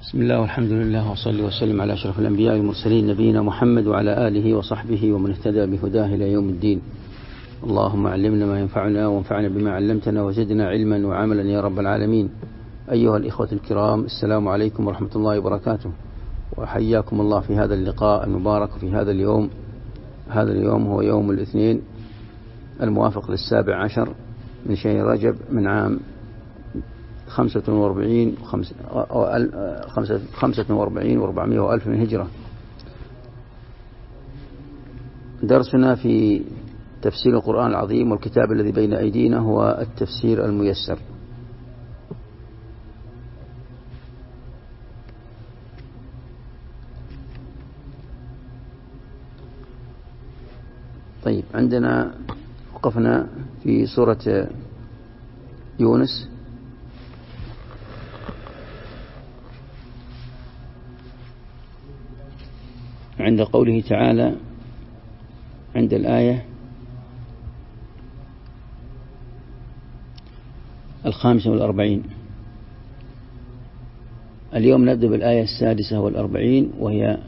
بسم الله والحمد لله وصلي وسلم على أشرف الأنبياء والمرسلين نبينا محمد وعلى آله وصحبه ومن اهتدى بهداه إلى يوم الدين. اللهم علمنا ما ينفعنا وانفعنا بما علمتنا وزدنا علما وعملا يا رب العالمين. أيها الإخوة الكرام، السلام عليكم ورحمة الله وبركاته، وحياكم الله في هذا اللقاء المبارك في هذا اليوم. هذا اليوم هو يوم الاثنين الموافق للسابع عشر من شهر رجب من عام 45 و400 وألف من هجرة. درسنا في تفسير القرآن العظيم، والكتاب الذي بين أيدينا هو التفسير الميسر. طيب، عندنا وقفنا في سورة يونس، عند قوله تعالى عند الآية 45. اليوم نبدأ بالآية 46، وهي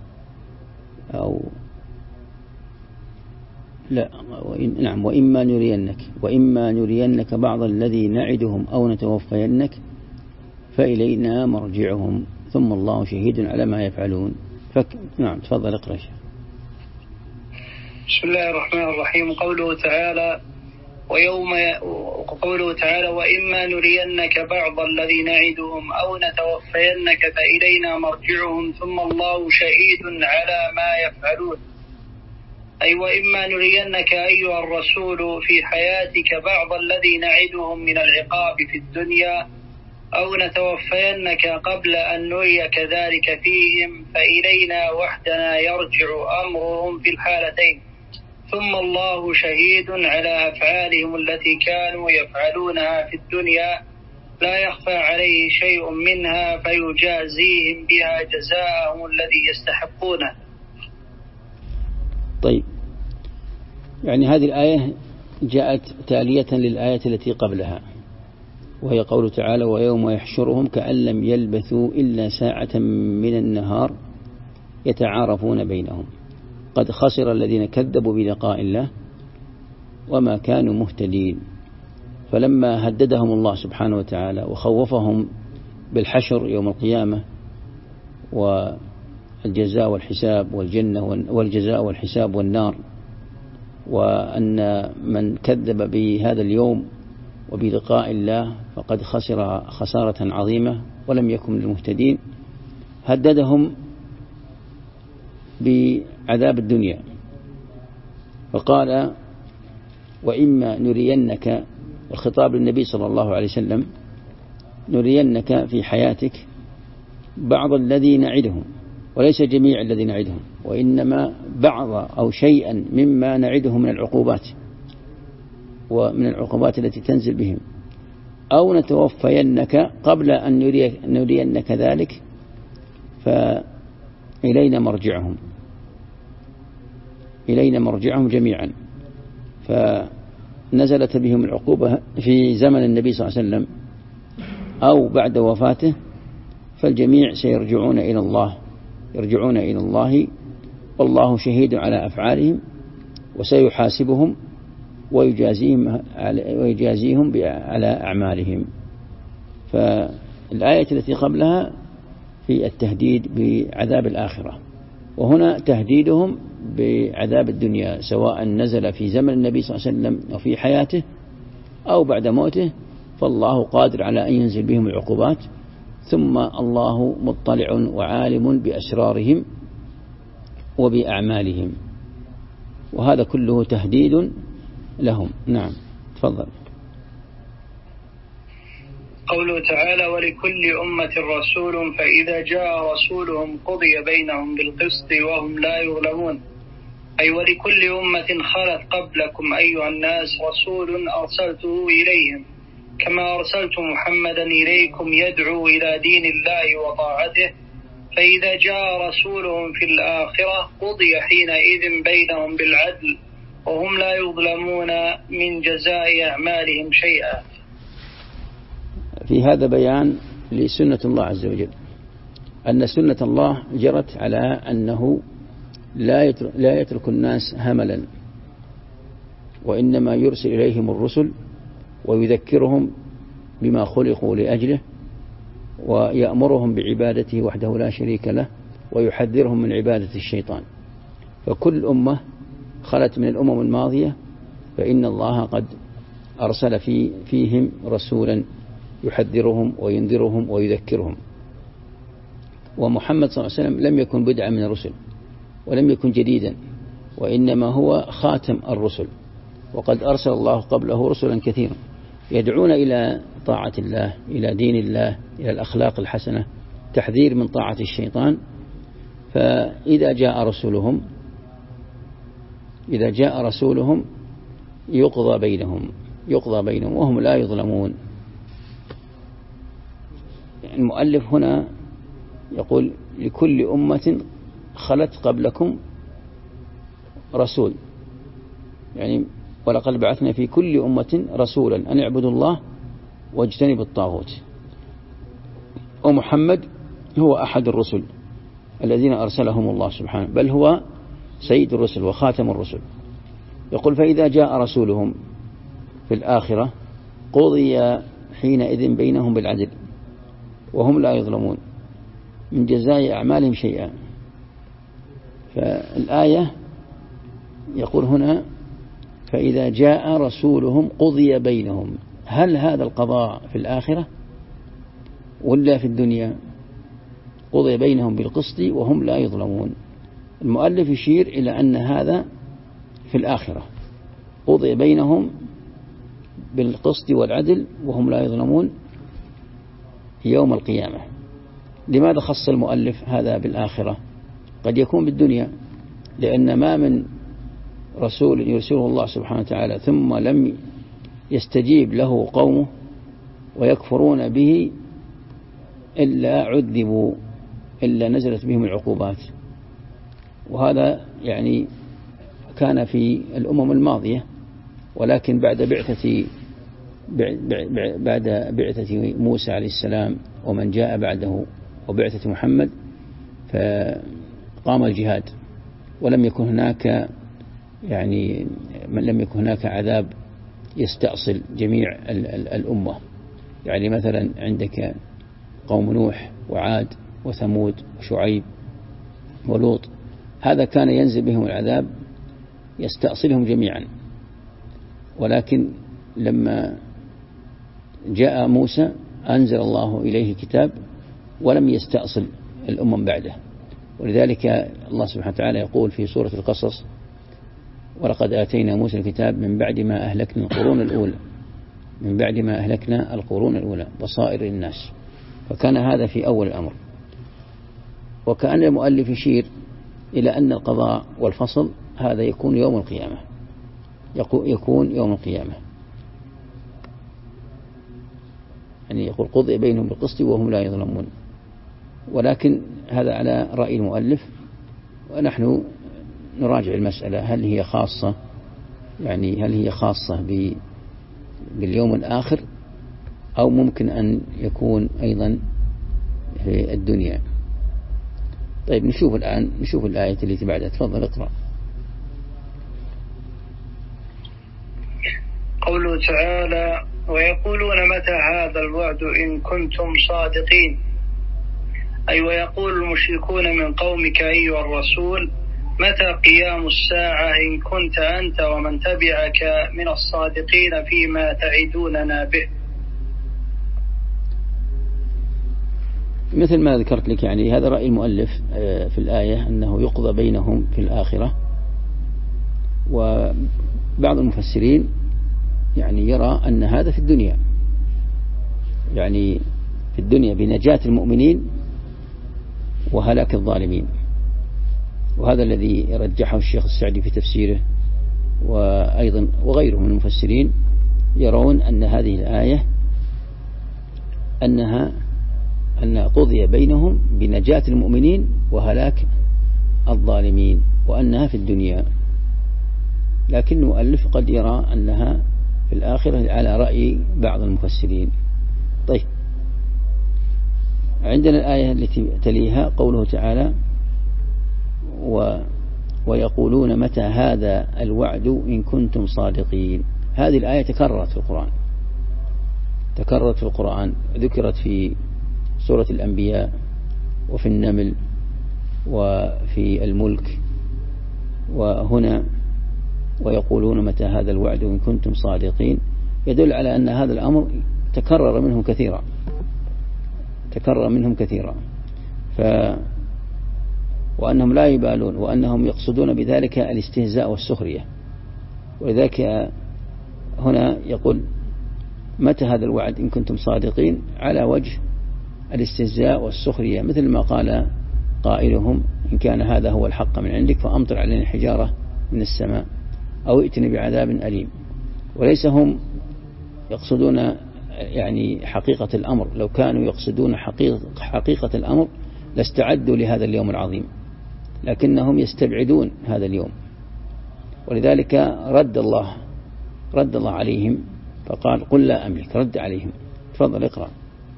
وإما نرينك بعض الذي نعدهم أو نتوفينك فإلينا مرجعهم ثم الله شهيد على ما يفعلون. نعم، تفضل اقرأ. بسم الله الرحمن الرحيم. قوله تعالى وإما نرينك بعض الذي نعدهم أو نتوفينك فإلينا مرجعهم ثم الله شهيد على ما يفعلون. أي وإما نرينك أيها الرسول في حياتك بعض الذي نعدهم من العقاب في الدنيا أو نتوفينك قبل أن نريك ذلك فيهم فإلينا وحدنا يرجع أمرهم في الحالتين ثم الله شهيد على أفعالهم التي كانوا يفعلونها في الدنيا لا يخفى عليه شيء منها فيجازيهم بها جزاءهم الذي يستحقونه. طيب، يعني هذه الآية جاءت تالية للآية التي قبلها، وهي قوله تعالى ويوم يحشرهم كأن لم يلبثوا إلا ساعة من النهار يتعارفون بينهم قد خسر الذين كذبوا بلقاء الله وما كانوا مهتدين. فلما هددهم الله سبحانه وتعالى وخوفهم بالحشر يوم القيامة والجزاء والحساب والجنة والجزاء والحساب والنار، وأن من كذب بهذا اليوم وبلقاء الله فقد خسر خسارة عظيمة ولم يكن من المهتدين، هددهم بعذاب الدنيا فقال وإما نرينك، والخطاب للنبي صلى الله عليه وسلم، نرينك في حياتك بعض الذي نعدهم، وليس جميع الذي نعدهم، وإنما بعض أو شيئا مما نعدهم من العقوبات ومن العقوبات التي تنزل بهم، أو نتوفينك قبل أن نرينك ذلك فإلينا مرجعهم جميعا. فنزلت بهم العقوبة في زمن النبي صلى الله عليه وسلم أو بعد وفاته، فالجميع سيرجعون إلى الله والله شهيد على أفعالهم وسيحاسبهم ويجازيهم على أعمالهم. فالآية التي قبلها في التهديد بعذاب الآخرة، وهنا تهديدهم بعذاب الدنيا سواء نزل في زمن النبي صلى الله عليه وسلم أو في حياته أو بعد موته، فالله قادر على أن ينزل بهم العقوبات، ثم الله مطلع وعالم بأسرارهم وبأعمالهم، وهذا كله تهديد لهم. نعم، تفضل. قوله تعالى ولكل أمة رسول فإذا جاء رسولهم قضي بينهم بالقسط وهم لا يظلمون. أي ولكل أمة خلت قبلكم أيها الناس رسول أرسلته إليهم كما أرسلت محمدا إليكم يدعو إلى دين الله وطاعته، فإذا جاء رسولهم في الآخرة قضي حينئذ بينهم بالعدل وهم لا يظلمون من جزاء أعمالهم شيئا. في هذا بيان لسنة الله عز وجل، أن سنة الله جرت على أنه لا يترك الناس هملا، وإنما يرسل إليهم الرسل ويذكرهم بما خلقوا لأجله، ويأمرهم بعبادته وحده لا شريك له، ويحذرهم من عبادة الشيطان. فكل أمة خلت من الأمم الماضية فإن الله قد أرسل فيهم رسولا يحذرهم وينذرهم ويذكرهم. ومحمد صلى الله عليه وسلم لم يكن بدعا من الرسل ولم يكن جديدا، وإنما هو خاتم الرسل، وقد أرسل الله قبله رسلا كثيرا يدعون إلى طاعة الله، إلى دين الله، إلى الأخلاق الحسنة، تحذير من طاعة الشيطان. فإذا جاء رسولهم يقضى بينهم وهم لا يظلمون. المؤلف هنا يقول لكل أمة خلت قبلكم رسول، يعني ولقد بعثنا في كل أمة رسولا أن اعبدوا الله واجتنبوا الطاغوت. ومحمد هو أحد الرسل الذين أرسلهم الله سبحانه، بل هو سيد الرسل وخاتم الرسل. يقول فإذا جاء رسولهم في الآخرة قضي حينئذ بينهم بالعدل وهم لا يظلمون من جزاء أعمالهم شيئا. فالآية يقول هنا فإذا جاء رسولهم قضي بينهم. هل هذا القضاء في الآخرة ولا في الدنيا؟ قضي بينهم بالقسط وهم لا يظلمون. المؤلف يشير إلى أن هذا في الآخرة، قضي بينهم بالقسط والعدل وهم لا يظلمون يوم القيامة. لماذا خص المؤلف هذا بالآخرة؟ قد يكون بالدنيا، لأن ما من رسول يرسله الله سبحانه وتعالى ثم لم يستجيب له قومه ويكفرون به إلا عذبوا، إلا نزلت بهم العقوبات. وهذا يعني كان في الأمم الماضية، ولكن بعد بعثة موسى عليه السلام ومن جاء بعده وبعثة محمد فقام الجهاد، ولم يكن هناك عذاب يستأصل جميع الأمة. يعني مثلا عندك قوم نوح وعاد وثمود وشعيب ولوط، هذا كان ينزل بهم العذاب يستأصلهم جميعا. ولكن لما جاء موسى أنزل الله إليه كتاب ولم يستأصل الأمم بعده. ولذلك الله سبحانه وتعالى يقول في سورة القصص ولقد آتينا موسى الكتاب من بعد ما أهلكنا القرون الأولى بصائر للناس. فكان هذا في أول الأمر. وكأن المؤلف يشير إلى أن القضاء والفصل هذا يكون يوم القيامة، يعني يقول قضي بينهم بالقسط وهم لا يظلمون. ولكن هذا على رأي المؤلف، ونحن نراجع المسألة هل هي خاصة باليوم الآخر أو ممكن أن يكون أيضا في الدنيا. طيب نشوف الآية التي بعدها. تفضل اقرأ. قوله تعالى ويقولون متى هذا الوعد إن كنتم صادقين، أي ويقول المشركون من قومك أيها الرسول متى قيام الساعة إن كنت أنت ومن تبعك من الصادقين فيما تعدوننا به. مثل ما ذكرت لك، يعني هذا رأي المؤلف في الآية أنه يقضى بينهم في الآخرة. وبعض المفسرين يعني يرى أن هذا في الدنيا، يعني في الدنيا بنجاة المؤمنين وهلاك الظالمين. وهذا الذي رجحه الشيخ السعدي في تفسيره، وأيضا وغيره من المفسرين يرون أن هذه الآية أن قضي بينهم بنجاة المؤمنين وهلاك الظالمين، وأنها في الدنيا. لكن المؤلف قد يرى أنها في الآخرة على رأي بعض المفسرين. طيب عندنا الآية التي تليها قوله تعالى ويقولون متى هذا الوعد إن كنتم صادقين. هذه الآية تكررت في القرآن، ذكرت في سورة الأنبياء وفي النمل وفي الملك، وهنا ويقولون متى هذا الوعد إن كنتم صادقين، يدل على أن هذا الأمر تكرر منهم كثيرا وأنهم لا يبالون، وأنهم يقصدون بذلك الاستهزاء والسخرية. ولذلك هنا يقول متى هذا الوعد إن كنتم صادقين على وجه الاستهزاء والسخرية، مثل ما قال قائلهم إن كان هذا هو الحق من عندك فأمطر علينا حجارة من السماء أو ائتنا بعذاب أليم. وليس هم يقصدون يعني حقيقة الأمر، لو كانوا يقصدون حقيقة الأمر لاستعدوا لهذا اليوم العظيم، لكنهم يستبعدون هذا اليوم. ولذلك رد الله عليهم فقال قل لا أملك. رد عليهم. تفضل اقرأ.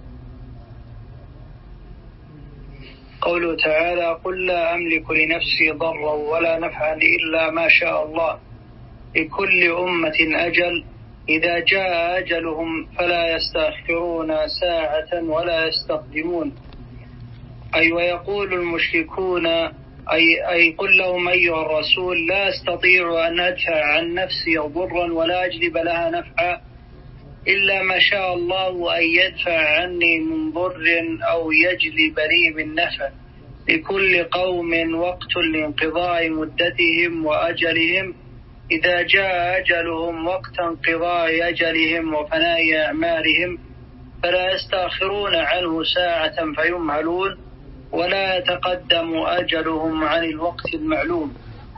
قوله تعالى قل لا أملك لنفسي ضرا ولا نفعا إلا ما شاء الله لكل أمة أجل إذا جاء أجلهم فلا يستأخرون ساعة ولا يستقدمون. أي ويقول المشركون أي قل لهم أيها الرسول لا أستطيع أن أدفع عن نفسي ضرا ولا أجلب لها نفعا إلا ما شاء الله أن يدفع عني من ضر أو يجلب لي من نفع لكل قوم وقت لانقضاء مدتهم وأجلهم إذا جاء أجلهم وقت انقضاء أجلهم وفناء أعمارهم فلا يستأخرون عنه ساعة فيمهلون ولا يتقدم أجلهم عن الوقت المعلوم.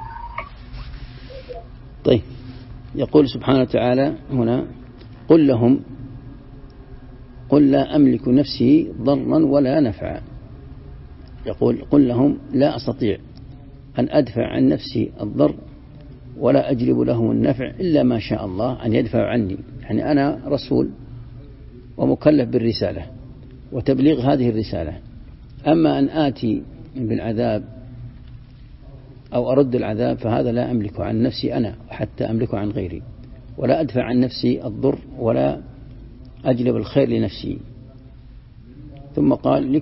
طيب، يقول سبحانه وتعالى هنا قل لهم قل لا أملك نفسي ضرا ولا نفعا. يقول قل لهم لا أستطيع أن أدفع عن نفسي الضر ولا أجلب لهم النفع إلا ما شاء الله أن يدفع عني. يعني أنا رسول ومكلف بالرسالة وتبليغ هذه الرسالة، أما أن آتي بالعذاب أو أرد العذاب فهذا لا أملكه عن نفسي أنا حتى أملكه عن غيري، ولا أدفع عن نفسي الضر ولا أجلب الخير لنفسي. ثم قال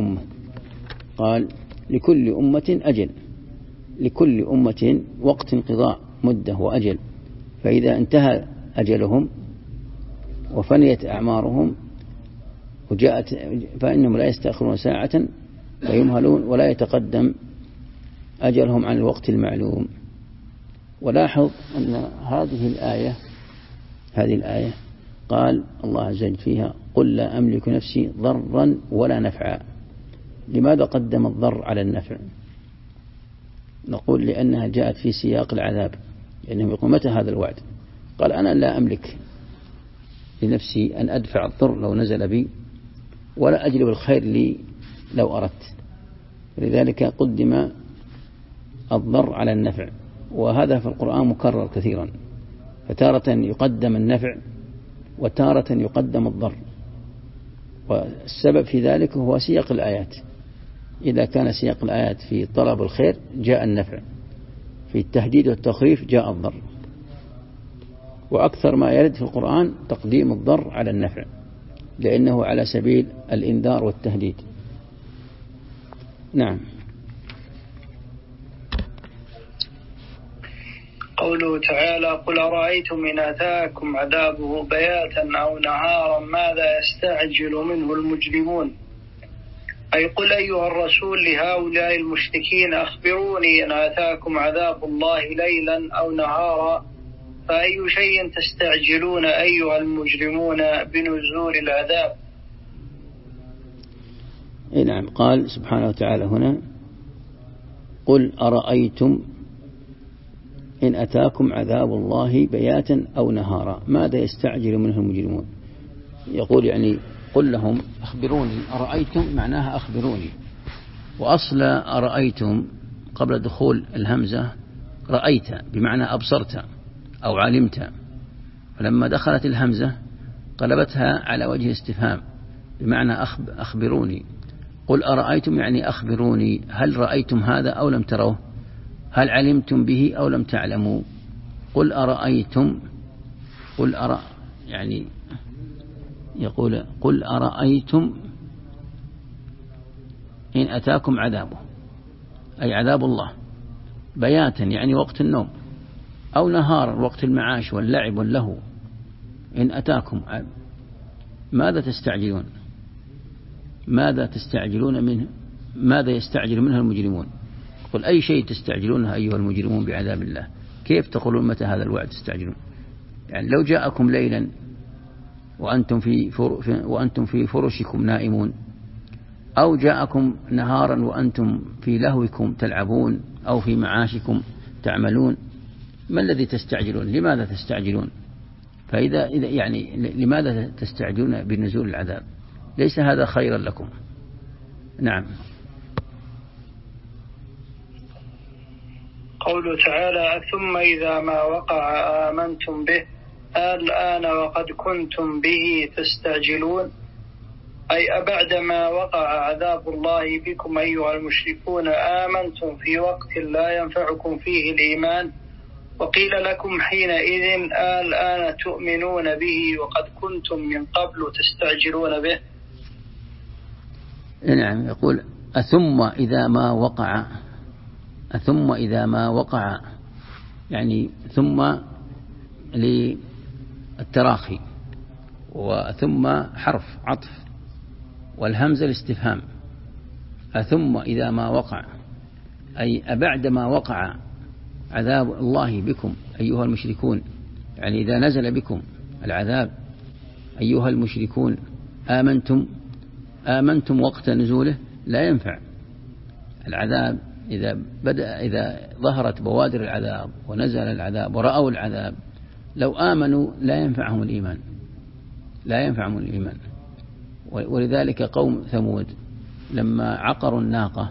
لكل أمة أجل، لكل أمة وقت انقضاء مدة وأجل، فإذا انتهى أجلهم وفنيت أعمارهم وجاءت فإنهم لا يستأخرون ساعة فيمهلون ولا يتقدم أجلهم عن الوقت المعلوم. ولاحظ أن هذه الآية قال الله عز وجل فيها قل لا أملك نفسي ضرا ولا نفعا. لماذا قدم الضر على النفع؟ نقول لأنها جاءت في سياق العذاب، لأنهم يقول متى هذا الوعد؟ قال أنا لا أملك لنفسي أن أدفع الضر لو نزل بي ولا أجلب الخير لي لو أردت، لذلك قدم الضر على النفع. وهذا في القرآن مكرر كثيرا، فتارة يقدم النفع وتارة يقدم الضر، والسبب في ذلك هو سياق الآيات. إذا كان سياق الآيات في طلب الخير جاء النفع، في التهديد والتخويف جاء الضر، وأكثر ما يرد في القرآن تقديم الضر على النفع، لأنه على سبيل الإنذار والتهديد. نعم. قوله تعالى قل أرأيتم إن أتاكم عذابه بياتا أو نهارا ماذا يستعجل منه المجرمون. أي قل أيها الرسول لهؤلاء المشركين أخبروني إن أتاكم عذاب الله ليلا أو نهارا فأي شيء تستعجلون أيها المجرمون بنزول العذاب. نعم. قال سبحانه وتعالى هنا قل أرأيتم إن أتاكم عذاب الله بياتا أو نهارا ماذا يستعجل منه المجرمون. يقول يعني قل لهم أخبروني. أرأيتم معناها أخبروني، وأصل أرأيتم قبل دخول الهمزة رأيت بمعنى أبصرت أو علمت، فلما دخلت الهمزة قلبتها على وجه استفهام بمعنى أخبروني. قل أرأيتم يعني أخبروني، هل رأيتم هذا أو لم تروه؟ هل علمتم به أو لم تعلموا؟ قل أرأيتم، يعني يقول قل أرأيتم إن أتاكم عذابه، أي عذاب الله بياتا يعني وقت النوم، أو نهارا وقت المعاش واللعب واللهو، إن أتاكم ماذا تستعجلون؟ ماذا تستعجلون منه؟ ماذا يستعجل منها المجرمون؟ قل أي شيء تستعجلونها أيها المجرمون بعذاب الله؟ كيف تقولون متى هذا الوعد تستعجلون؟ يعني لو جاءكم ليلا وأنتم في فرشكم نائمون، أو جاءكم نهارا وأنتم في لهوكم تلعبون أو في معاشكم تعملون، ما الذي تستعجلون؟ لماذا تستعجلون؟ فإذا يعني لماذا تستعجلون بنزول العذاب؟ ليس هذا خيرا لكم. نعم. قوله تعالى ثم إذا ما وقع آمنتم به الآن وقد كنتم به تستعجلون، أي أبعد ما وقع عذاب الله بكم أيها المشركون آمنتم في وقت لا ينفعكم فيه الإيمان، وقيل لكم حينئذ الآن تؤمنون به وقد كنتم من قبل تستعجلون به. نعم. يقول أثم إذا ما وقع يعني ثم للتراخي، وثم حرف عطف، والهمزة الاستفهام. أثم إذا ما وقع أي أبعد ما وقع عذاب الله بكم أيها المشركون، يعني إذا نزل بكم العذاب أيها المشركون آمنتم وقت نزوله لا ينفع العذاب. إذا ظهرت بوادر العذاب ونزل العذاب ورأوا العذاب لو آمنوا لا ينفعهم الإيمان. ولذلك قوم ثمود لما عقروا الناقة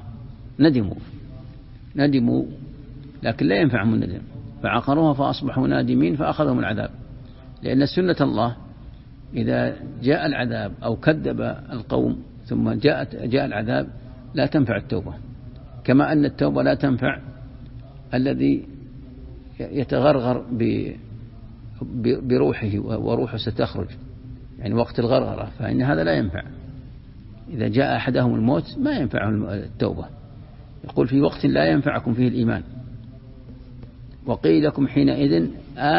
ندموا لكن لا ينفعهم الندم، فعقروها فأصبحوا نادمين فأخذهم العذاب. لأن سنة الله إذا جاء العذاب أو كذب القوم ثم جاء العذاب لا تنفع التوبة، كما أن التوبة لا تنفع الذي يتغرغر بروحه وروحه ستخرج يعني وقت الغرغرة، فإن هذا لا ينفع. إذا جاء أحدهم الموت ما ينفعه التوبة. يقول في وقت لا ينفعكم فيه الإيمان. وقيل لكم حينئذ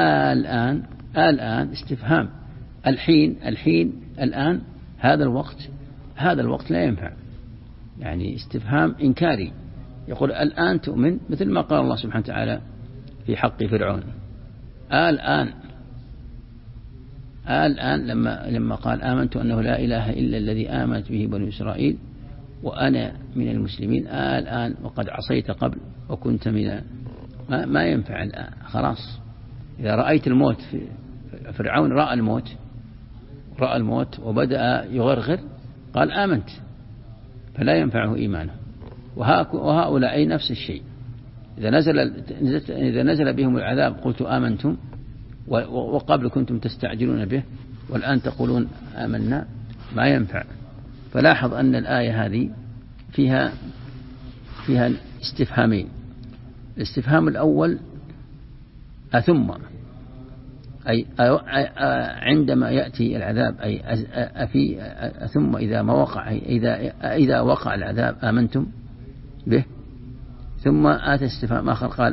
الآن استفهام. الحين الآن هذا الوقت لا ينفع، يعني استفهام إنكاري. يقول الآن تؤمن، مثل ما قال الله سبحانه وتعالى في حق فرعون الآن لما قال آمنت أنه لا إله إلا الذي آمنت به بنو إسرائيل وأنا من المسلمين، الآن وقد عصيت قبل وكنت من ما ينفع الآن، خلاص. إذا رأيت الموت، فرعون رأى الموت وبدأ يغرغر قال آمنت، فلا ينفعه إيمانه. وهؤلاء نفس الشيء، إذا نزل بهم العذاب قلت آمنتم وقبل كنتم تستعجلون به والآن تقولون آمنا، ما ينفع. فلاحظ أن الآية هذه فيها استفهامين. الاستفهام الأول أثم، أي عندما يأتي العذاب، أي أثم إذا ما وقع، إذا وقع العذاب آمنتم به. ثم آتى استفهام آخر قال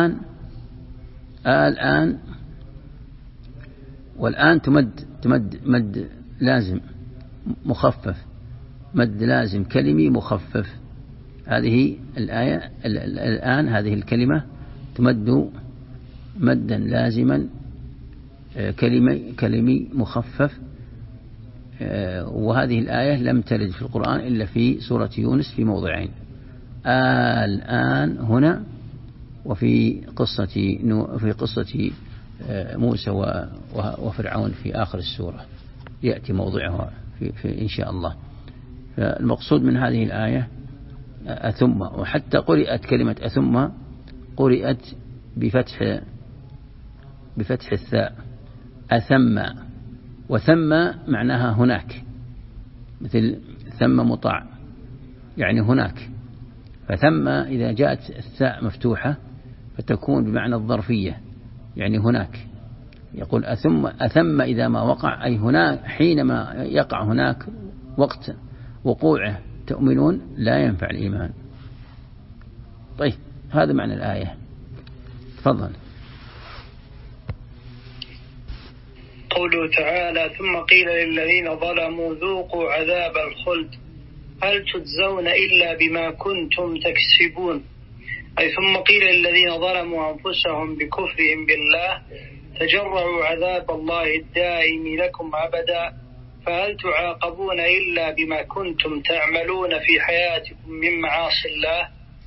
الآن، والآن تمد مد لازم مخفف، مد لازم كلمي مخفف. هذه الآية الآن هذه الكلمة تمد مدا لازما كلمي مخفف. وهذه الآية لم ترد في القرآن إلا في سورة يونس في موضعين، الآن هنا وفي قصة موسى وفرعون في آخر السورة يأتي موضعها في إن شاء الله. فالمقصود من هذه الآية أثم، وحتى قرئت كلمة أثم قرئت بفتح الثاء أثم، وثم معناها هناك، مثل ثم مطاع يعني هناك. فثم إذا جاءت الثاء مفتوحة فتكون بمعنى الظرفية، يعني هناك. يقول أثم إذا ما وقع، أي هناك حينما يقع هناك وقت وقوعه تؤمنون لا ينفع الإيمان. طيب هذا معنى الآية. تفضل. قوله تعالى ثم قيل للذين ظلموا ذوقوا عذاب الخلد هل تجزون إلا بما كنتم تكسبون، أي ثم قيل للذين ظلموا أنفسهم بكفرهم بالله تجرعوا عذاب الله الدائم لكم أبدا فهل تعاقبون إلا بما كنتم تعملون في حياتكم من معاصي الله.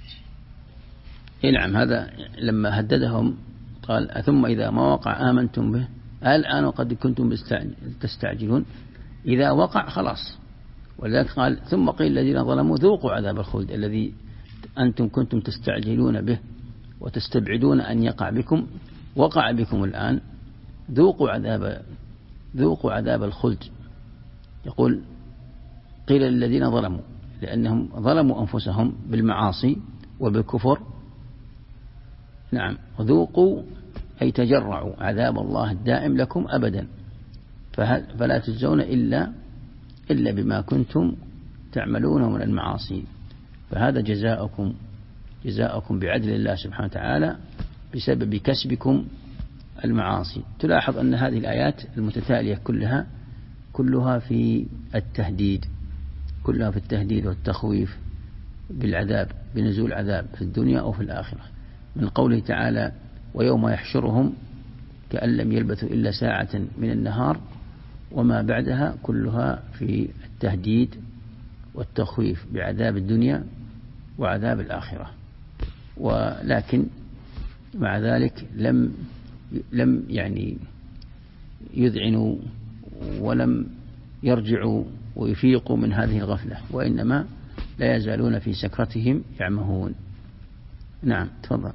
نعم، هذا لما هددهم قال ثم إذا ما وقع آمنتم به الآن وقد كنتم تستعجلون. إذا وقع خلاص، ولذلك قال ثم قيل الذين ظلموا ذوقوا عذاب الخلد الذي أنتم كنتم تستعجلون به وتستبعدون أن يقع بكم، وقع بكم الآن، ذوقوا عذاب الخلد. يقول قيل للذين ظلموا لأنهم ظلموا أنفسهم بالمعاصي وبالكفر. نعم، وذوقوا أي تجرعوا عذاب الله الدائم لكم أبدا فلا تجزون إلا بما كنتم تعملونه من المعاصي. فهذا جزاؤكم بعدل الله سبحانه وتعالى بسبب كسبكم المعاصي. تلاحظ أن هذه الآيات المتتالية كلها في التهديد، كلها في التهديد والتخويف بالعذاب، بنزول عذاب في الدنيا أو في الآخرة. من قوله تعالى ويوم يحشرهم كأن لم يلبثوا إلا ساعة من النهار، وما بعدها كلها في التهديد والتخويف بعذاب الدنيا وعذاب الآخرة. ولكن مع ذلك لم يعني يذعنوا ولم يرجعوا ويفيقوا من هذه الغفلة، وإنما لا يزالون في سكرتهم يعمهون. نعم تفضل.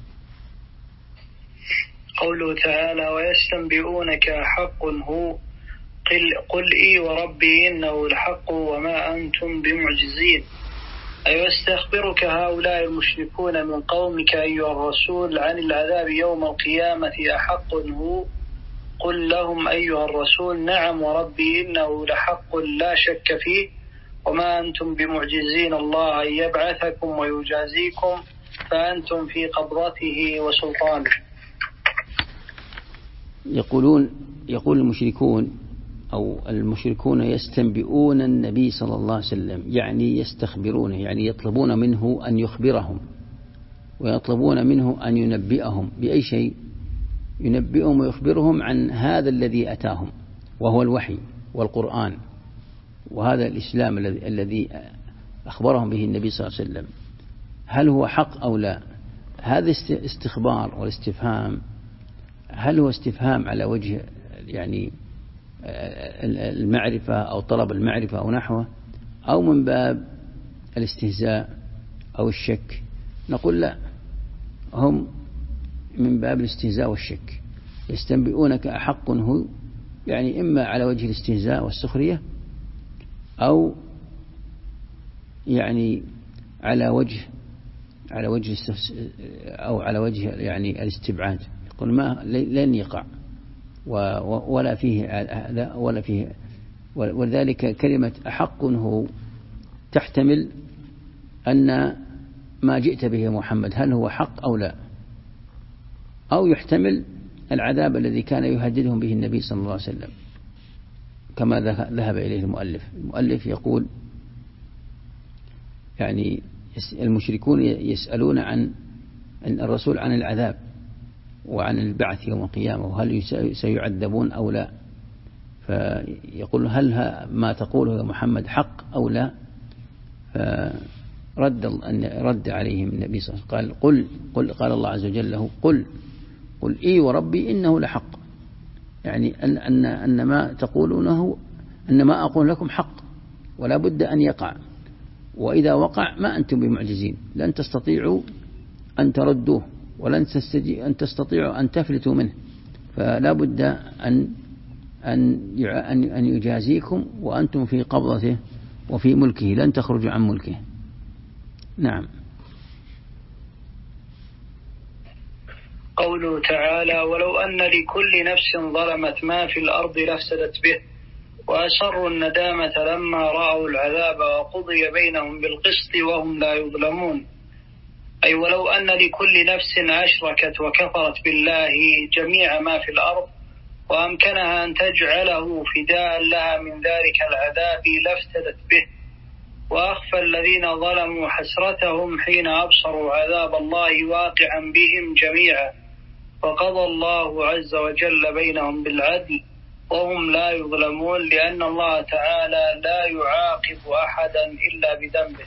قوله تعالى ويستنبئونك حق هو قل إي وربي إنه الحق وما أنتم بمعجزين، أي يستخبرك هؤلاء المشركون من قومك أيها الرسول عن العذاب يوم القيامة أحق هو؟ قل لهم أيها الرسول نعم وربي إنه لحق لا شك فيه وما أنتم بمعجزين الله أن يبعثكم ويجازيكم فأنتم في قبضته وسلطانه. يقول المشركون أو المشركون يستنبئون النبي صلى الله عليه وسلم، يعني يستخبرونه، يعني يطلبون منه أن يخبرهم ويطلبون منه أن ينبئهم بأي شيء، ينبئهم ويخبرهم عن هذا الذي أتاهم وهو الوحي والقرآن وهذا الإسلام الذي أخبرهم به النبي صلى الله عليه وسلم، هل هو حق أو لا. هذا استخبار والاستفهام، هل هو استفهام على وجه يعني المعرفة أو طلب المعرفة أو نحوه، أو من باب الاستهزاء أو الشك؟ نقول لا، هم من باب الاستهزاء والشك. يستنبئونك أحق هو، يعني إما على وجه الاستهزاء والسخرية أو يعني على وجه يعني الاستبعاد. يقول ما لن يقع ولا فيه ولذلك كلمة أحق هو تحتمل أن ما جئت به محمد هل هو حق أو لا، أو يحتمل العذاب الذي كان يهددهم به النبي صلى الله عليه وسلم كما ذهب إليه المؤلف يقول يعني المشركون يسألون عن الرسول عن العذاب وعن البعث يوم القيامة وهل سيعذبون أو لا، فيقول هل ما تقوله يا محمد حق أو لا؟ فرد عليهم النبي صلى الله عليه وسلم قال الله عز وجل له قل إي وربي إنه لحق، يعني أن ما تقولونه أن ما أقول لكم حق ولا بد أن يقع، وإذا وقع ما أنتم بمعجزين، لن تستطيعوا أن تردوه ولن تستطيعوا أن تفلتوا منه، فلا بد أن يجازيكم وأنتم في قبضته وفي ملكه، لن تخرجوا عن ملكه. نعم. قوله تعالى ولو أن لكل نفس ظلمت ما في الأرض لافتدت به وأسروا الندامة لما رأوا العذاب وقضي بينهم بالقسط وهم لا يظلمون. أي ولو أن لكل نفس أشركت وكفرت بالله جميع ما في الأرض وأمكنها أن تجعله فداء لها من ذلك العذاب لافتدت به، وأخفى الذين ظلموا حسرتهم حين أبصروا عذاب الله واقعا بهم جميعا، وقضى الله عز وجل بينهم بالعدل وهم لا يظلمون، لأن الله تعالى لا يعاقب أحدا إلا بذنبه.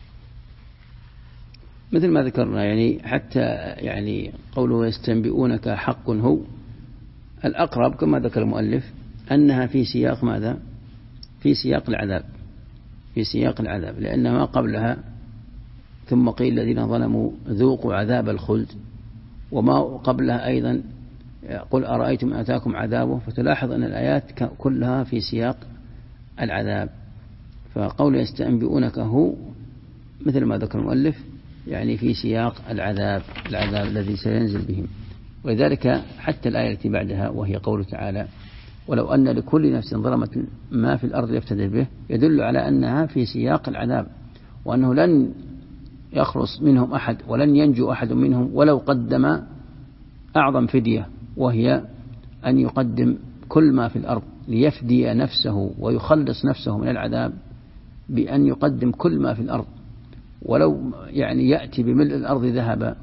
مثل ما ذكرنا يعني حتى يعني قوله يستنبئونك حق هو، الأقرب كما ذكر المؤلف أنها في سياق ماذا؟ في سياق العذاب، في سياق العذاب، لأن ما قبلها ثم قيل الذين ظلموا ذوقوا عذاب الخلد، وما قبلها أيضا قل أرأيتم أتاكم عذابه، فتلاحظ أن الآيات كلها في سياق العذاب. فقول يستنبئونك هو مثل ما ذكر المؤلف يعني في سياق العذاب الذي سينزل بهم. ولذلك حتى الآية التي بعدها وهي قوله تعالى ولو أن لكل نفس ظلمت ما في الأرض يفتدي به، يدل على أنها في سياق العذاب، وأنه لن يخلص منهم أحد ولن ينجو أحد منهم ولو قدم أعظم فدية، وهي أن يقدم كل ما في الأرض ليفدي نفسه ويخلص نفسه من العذاب، بأن يقدم كل ما في الأرض، ولو يعني يأتي بملء الأرض ذهبا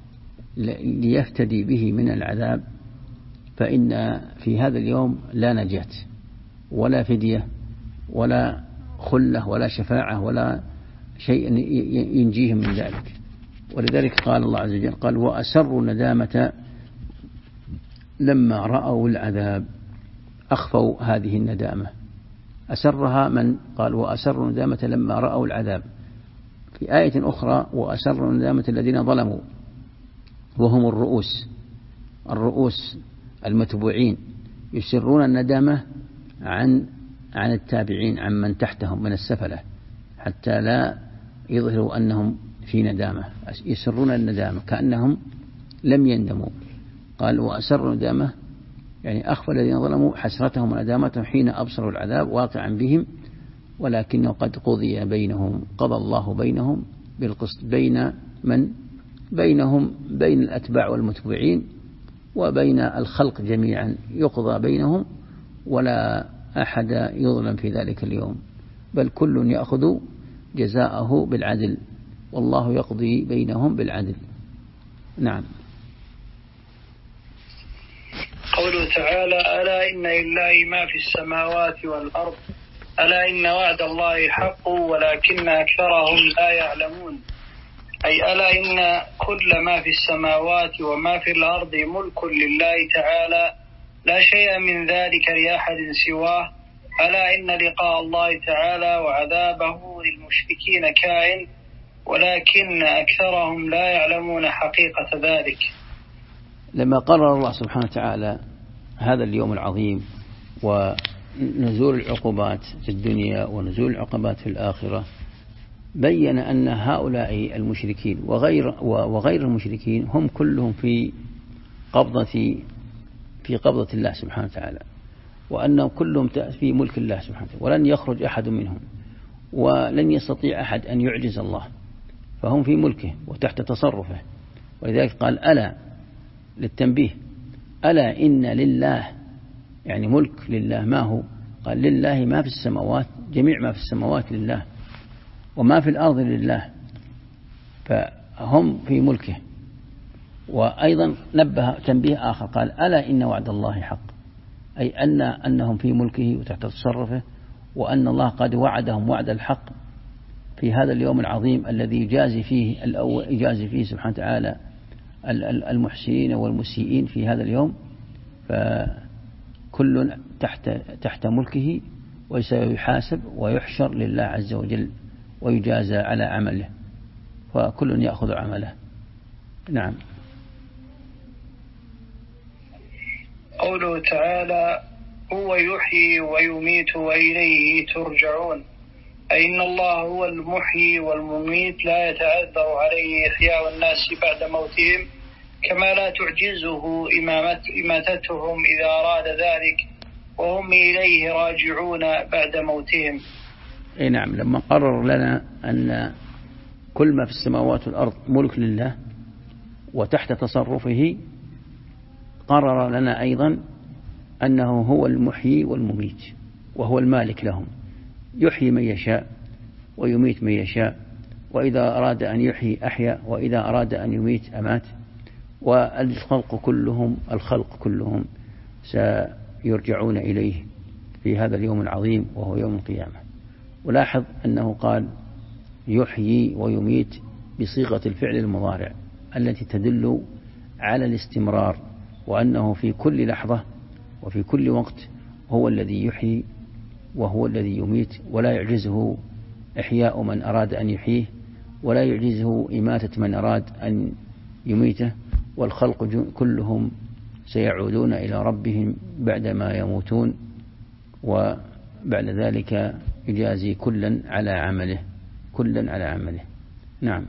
ليفتدي به من العذاب، فإن في هذا اليوم لا نجاة ولا فدية ولا خلة ولا شفاعة ولا شيء ينجيهم من ذلك. ولذلك قال الله عز وجل قال وأسروا الندامة لما رأوا العذاب، أخفوا هذه الندامة، أسرها من قال وأسروا الندامة لما رأوا العذاب. في آية أخرى وأسروا الندامة الذين ظلموا، وهم الرؤوس المتبوعين، يسرون الندامة عن التابعين، عن من تحتهم من السفلة، حتى لا يظهروا أنهم في ندامة، يسرون الندامة كأنهم لم يندموا. قال وأسروا الندامة يعني أخفى الذين ظلموا حسرتهم وندامتهم حين أبصروا العذاب واقعا بهم، ولكنه قد قضي بينهم، قضى الله بينهم بالقسط، بين من؟ بينهم، بين الأتباع والمتبوعين وبين الخلق جميعا، يقضى بينهم ولا أحد يظلم في ذلك اليوم، بل كل يأخذ جزاءه بالعدل، والله يقضي بينهم بالعدل. نعم. قوله تعالى ألا إن لله ما في السماوات والأرض ألا إن وعد الله حق ولكن أكثرهم لا يعلمون. أي ألا إن كل ما في السماوات وما في الأرض ملك لله تعالى، لا شيء من ذلك لأحد سواه. ألا إن لقاء الله تعالى وعذابه للمشركين كائن، ولكن أكثرهم لا يعلمون حقيقة ذلك. لما قرر الله سبحانه وتعالى هذا اليوم العظيم ونزول العقوبات في الدنيا ونزول العقوبات في الآخرة، بين أن هؤلاء المشركين وغير المشركين هم كلهم في قبضة الله سبحانه وتعالى، وأنهم كلهم في ملك الله سبحانه وتعالى، ولن يخرج أحد منهم ولن يستطيع أحد أن يعجز الله، فهم في ملكه وتحت تصرفه. ولذلك قال ألا للتنبيه، ألا إن لله، يعني ملك لله. ما هو؟ قال لله ما في السماوات، جميع ما في السماوات لله، وما في الأرض لله، فهم في ملكه. وأيضا نبه تنبيه آخر قال ألا إن وعد الله حق، أي أنهم في ملكه وتحت تصرفه، وأن الله قد وعدهم وعد الحق في هذا اليوم العظيم الذي يجازي فيه سبحانه وتعالى المحسنين والمسيئين في هذا اليوم، فكل تحت ملكه وسيحاسب ويحشر لله عز وجل ويجازى على عمله، فكل يأخذ عمله. نعم. قوله تعالى هو يحيي ويميت وإليه ترجعون، فإن الله هو المحيي والمميت لا يتعذر عليه إحياء الناس بعد موتهم، كما لا تعجزه إماتتهم إذا أراد ذلك، وهم إليه راجعون بعد موتهم. أي نعم، لما قرر لنا أن كل ما في السماوات والأرض ملك لله وتحت تصرفه، قرر لنا أيضا أنه هو المحيي والمميت وهو المالك لهم، يحيي من يشاء ويميت من يشاء، وإذا أراد أن يحيي أحيا، وإذا أراد أن يميت أمات، والخلق كلهم سيرجعون إليه في هذا اليوم العظيم وهو يوم القيامة. ولاحظ أنه قال يحيي ويميت بصيغة الفعل المضارع التي تدل على الاستمرار، وأنه في كل لحظة وفي كل وقت هو الذي يحيي وهو الذي يميت، ولا يعجزه إحياء من أراد أن يحييه، ولا يعجزه إماتة من أراد أن يميته، والخلق كلهم سيعودون إلى ربهم بعدما يموتون، وبعد ذلك يجازي كلا على عمله. نعم.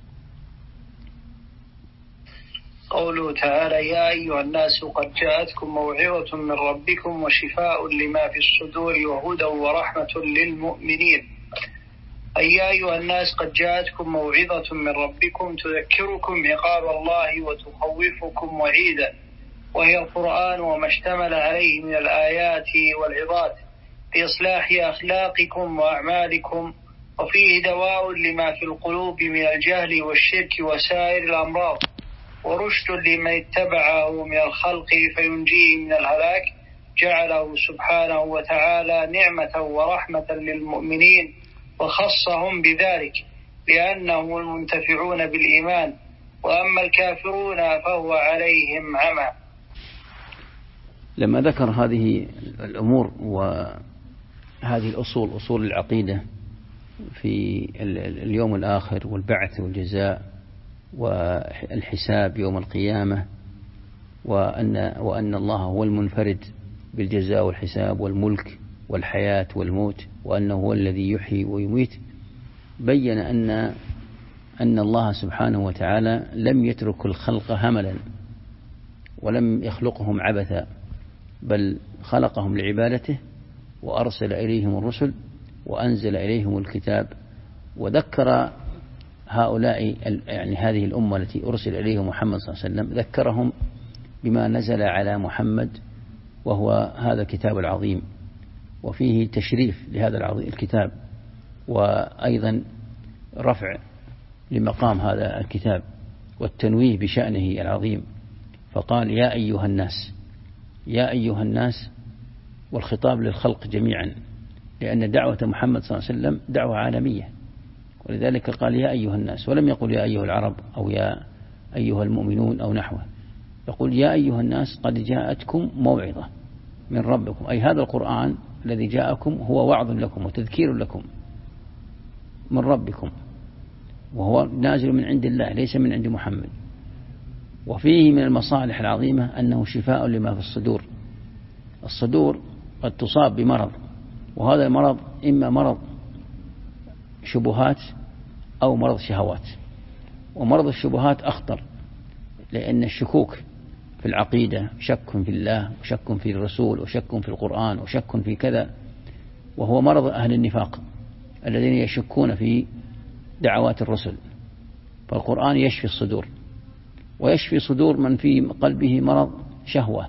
قوله تعالى: يا أيها الناس قد جاءتكم موعظة من ربكم وشفاء لما في الصدور وهدى ورحمة للمؤمنين. أي يا أيها الناس قد جاءتكم موعظة من ربكم تذكركم عقاب الله وتخوفكم وعيدا، وهي القرآن وما اشتمل عليه من الآيات والعظات لإصلاح أخلاقكم وأعمالكم، وفيه دواء لما في القلوب من الجهل والشرك وسائر الأمراض، ورشد لمن اتبعه من الخلق فينجيه من الهلاك. جعله سبحانه وتعالى نعمة ورحمة للمؤمنين وخصهم بذلك لأنهم المنتفعون بالإيمان، وأما الكافرون فهو عليهم عمى. لما ذكر هذه الأمور وهذه الأصول، أصول العقيدة في اليوم الآخر والبعث والجزاء والحساب يوم القيامة، وأن الله هو المنفرد بالجزاء والحساب والملك والحياة والموت، وأنه هو الذي يحيي ويميت، بين أن الله سبحانه وتعالى لم يترك الخلق هملا ولم يخلقهم عبثا، بل خلقهم لعبادته، وأرسل إليهم الرسل وأنزل إليهم الكتاب، وذكر هؤلاء يعني هذه الأمة التي أرسل إليهم محمد صلى الله عليه وسلم، ذكرهم بما نزل على محمد وهو هذا الكتاب العظيم، وفيه تشريف لهذا الكتاب، وأيضا رفع لمقام هذا الكتاب والتنويه بشأنه العظيم. فقال يا أيها الناس، والخطاب للخلق جميعا، لأن دعوة محمد صلى الله عليه وسلم دعوة عالمية، ولذلك قال يا أيها الناس، ولم يقل يا أيها العرب أو يا أيها المؤمنون أو نحوه، يقول يا أيها الناس قد جاءتكم موعظة من ربكم، أي هذا القرآن الذي جاءكم هو وعظ لكم وتذكير لكم من ربكم، وهو نازل من عند الله ليس من عند محمد، وفيه من المصالح العظيمة أنه شفاء لما في الصدور. الصدور قد تصاب بمرض، وهذا المرض إما مرض شبهات أو مرض شهوات، ومرض الشبهات أخطر، لأن الشكوك في العقيدة، شك في الله وشك في الرسول وشك في القرآن وشك في كذا، وهو مرض أهل النفاق الذين يشكون في دعوات الرسل. فالقرآن يشفي الصدور، ويشفي صدور من في قلبه مرض شهوة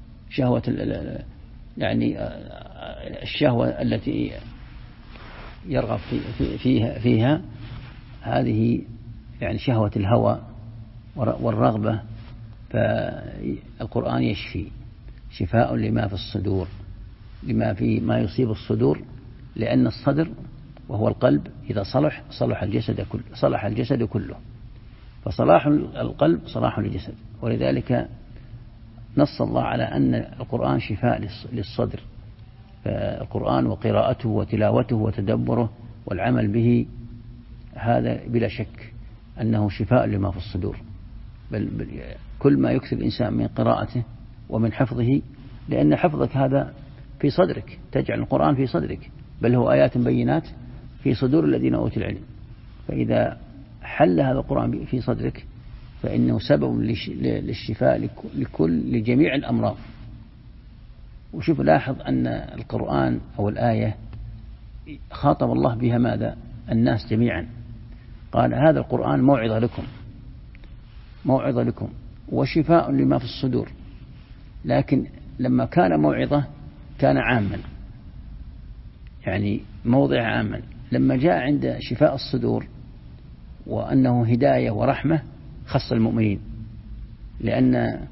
يعني الشهوة التي يرغب فيها هذه يعني شهوة الهوى والرغبة. فالقرآن يشفي شفاء لما في الصدور، ما يصيب الصدور، لأن الصدر وهو القلب إذا صلح الجسد كله، فصلاح القلب صلاح الجسد، ولذلك نص الله على أن القرآن شفاء للصدر. فالقرآن وقراءته وتلاوته وتدبره والعمل به هذا بلا شك أنه شفاء لما في الصدور، بل كل ما يكثر الإنسان من قراءته ومن حفظه، لأن حفظك هذا في صدرك، تجعل القرآن في صدرك، بل هو آيات بينات في صدور الذين أوتوا العلم. فإذا حل هذا القرآن في صدرك فإنه سبب للشفاء لجميع الأمراض. وشوف لاحظ أن القرآن أو الآية خاطب الله بها ماذا؟ الناس جميعا. قال هذا القرآن موعظة لكم، موعظة لكم وشفاء لما في الصدور. لكن لما كان موعظة كان عاما، يعني موضع عاما. لما جاء عند شفاء الصدور وأنه هداية ورحمة خص المؤمنين، لأن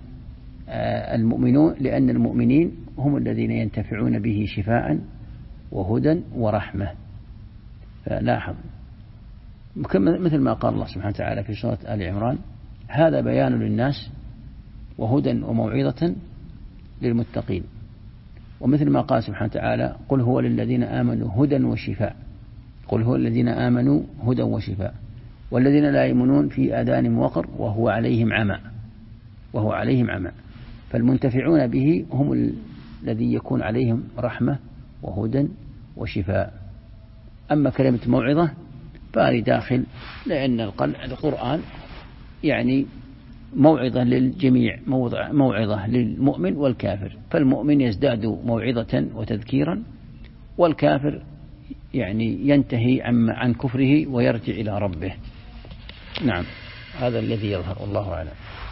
المؤمنين هم الذين ينتفعون به شفاء وهدى ورحمة. فلاحظ مثل ما قال الله سبحانه وتعالى في سورة آل عمران هذا بيان للناس وهدى وموعظة للمتقين. ومثل ما قال سبحانه وتعالى قل هو للذين آمنوا هدى وشفاء، قل هو الذين آمنوا هدى وشفاء، والذين لا يؤمنون في آذانهم وقر وهو عليهم عمى. فالمنتفعون به هم الذي يكون عليهم رحمة وهدى وشفاء. أما كلمة موعظة فهذه داخل، لأن القرآن يعني موعظة للجميع، موعظة للمؤمن والكافر. فالمؤمن يزداد موعظة وتذكيرا، والكافر يعني ينتهي عن كفره ويرجع إلى ربه. نعم، هذا الذي يظهر، والله أعلم.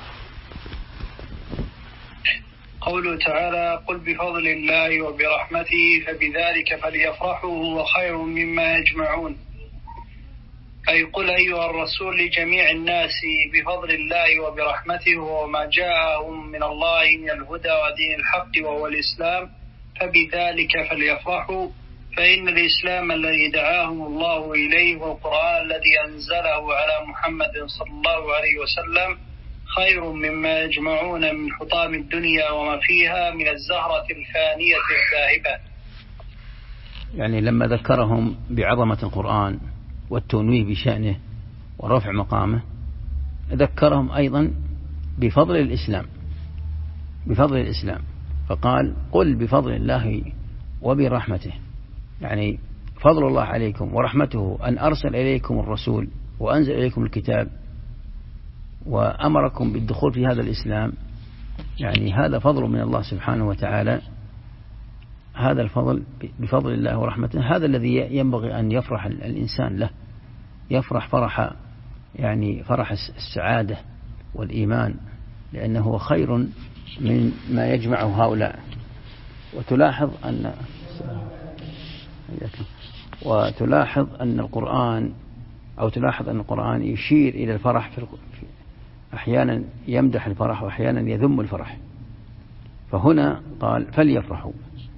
قوله تعالى قل بفضل الله وبرحمته فبذلك فليفرحوا هو خير مما يجمعون، أي قل أيها الرسول لجميع الناس بفضل الله وبرحمته وما جاءهم من الله من الهدى ودين الحق وهو الإسلام، فبذلك فليفرحوا، فإن الإسلام الذي دعاهم الله إليه والقرآن الذي أنزله على محمد صلى الله عليه وسلم خير مما يجمعون من حطام الدنيا وما فيها من الزهرة الفانية الذاهبة. يعني لما ذكرهم بعظمة القرآن والتنويه بشأنه ورفع مقامه، ذكرهم أيضا بفضل الإسلام، فقال قل بفضل الله وبرحمته، يعني فضل الله عليكم ورحمته أن أرسل إليكم الرسول وأنزل إليكم الكتاب وأمركم بالدخول في هذا الإسلام، يعني هذا فضل من الله سبحانه وتعالى. هذا الفضل بفضل الله ورحمته، هذا الذي ينبغي أن يفرح الإنسان له، يفرح فرح السعادة والإيمان، لأنه خير من ما يجمع هؤلاء. وتلاحظ أن القرآن يشير إلى الفرح، أحيانا يمدح الفرح وأحيانا يذم الفرح. فهنا قال فليفرحوا،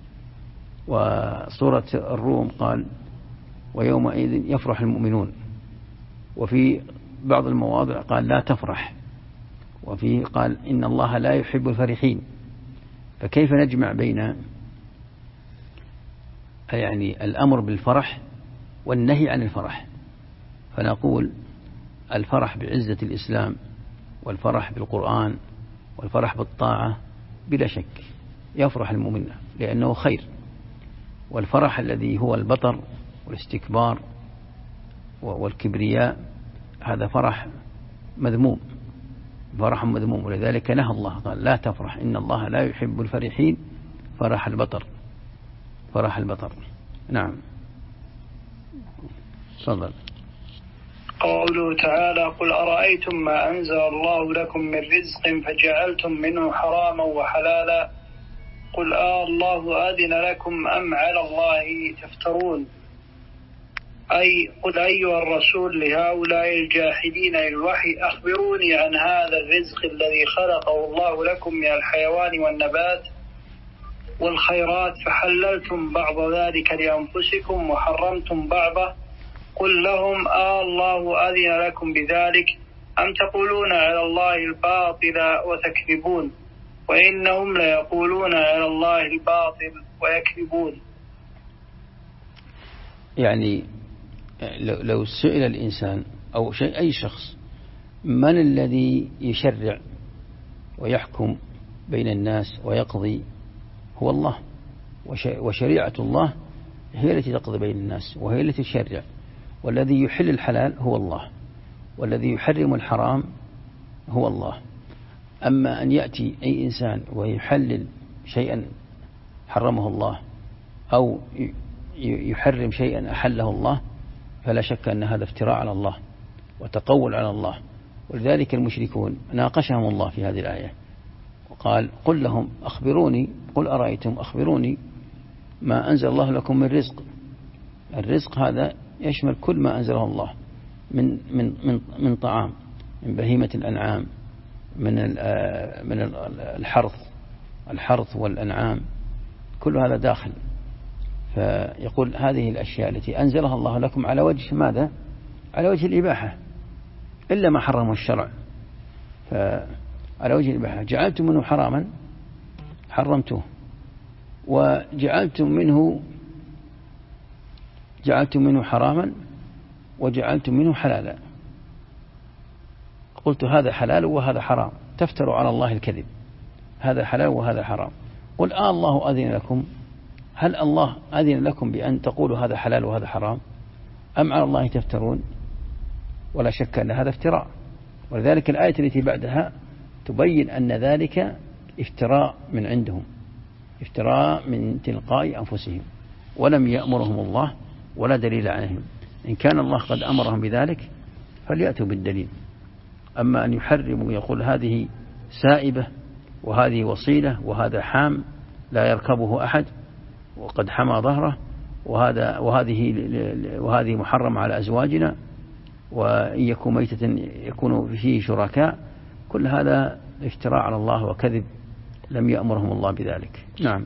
وسورة الروم قال ويومئذ يفرح المؤمنون، وفي بعض المواضع قال لا تفرح، وفيه قال إن الله لا يحب الفرحين. فكيف نجمع بين يعني الأمر بالفرح والنهي عن الفرح؟ فنقول الفرح بعزة الإسلام والفرح بالقرآن والفرح بالطاعة بلا شك يفرح المؤمن لأنه خير، والفرح الذي هو البطر والاستكبار والكبرياء هذا فرح مذموم، ولذلك نهى الله قال لا تفرح إن الله لا يحب الفرحين، فرح البطر. نعم، تفضل. قوله تعالى قل أرأيتم ما أنزل الله لكم من رزق فجعلتم منه حراما وحلالا قل الله أذن لكم أم على الله تفترون، أي قل أيها الرسول لهؤلاء الجاحدين للوحي أخبروني عن هذا الرزق الذي خلقه الله لكم من الحيوان والنبات والخيرات فحللتم بعض ذلك لأنفسكم وحرمتم بعضه، قل لهم الله أذن لكم بذلك أم تقولون على الله الباطل وتكذبون، وإنهم ليقولون على الله الباطل ويكذبون. يعني لو سئل الإنسان أو أي شخص من الذي يشرع ويحكم بين الناس ويقضي، هو الله، وشريعة الله هي التي تقضي بين الناس وهي التي تشرع، والذي يحل الحلال هو الله، والذي يحرم الحرام هو الله. أما أن يأتي أي إنسان ويحلل شيئا حرمه الله أو يحرم شيئا أحله الله فلا شك أن هذا افتراء على الله وتقول على الله. ولذلك المشركون ناقشهم الله في هذه الآية وقال قل لهم أخبروني، قل أرأيتم أخبروني ما أنزل الله لكم من رزق. الرزق هذا يشمل كل ما أنزله الله من طعام، من بهيمة الأنعام، من الحرث والأنعام، كل هذا داخل. فيقول هذه الأشياء التي أنزلها الله لكم على وجه ماذا؟ على وجه الإباحة، إلا ما حرمه الشرع. فعلى وجه الإباحة جعلتم منه حراما حرمتوه، وجعلتم منه حراما وجعلتم منه حلالا. قلت هذا حلال وهذا حرام، تفتروا على الله الكذب، هذا حلال وهذا حرام. قل الله أذن لكم، هل الله أذن لكم بأن تقولوا هذا حلال وهذا حرام، أم على الله تفترون؟ ولا شك أن هذا افتراء. ولذلك الآية التي بعدها تبين أن ذلك افتراء من عندهم، افتراء من تلقاء أنفسهم، ولم يأمرهم الله ولا دليل عليهم. إن كان الله قد أمرهم بذلك فليأتوا بالدليل. أما أن يحرموا يقول هذه سائبة وهذه وصيلة وهذا حام لا يركبه أحد وقد حمى ظهره، وهذه محرم على أزواجنا، وإن يكون ميتة يكون فيه شركاء، كل هذا افتراء على الله وكذب، لم يأمرهم الله بذلك. نعم.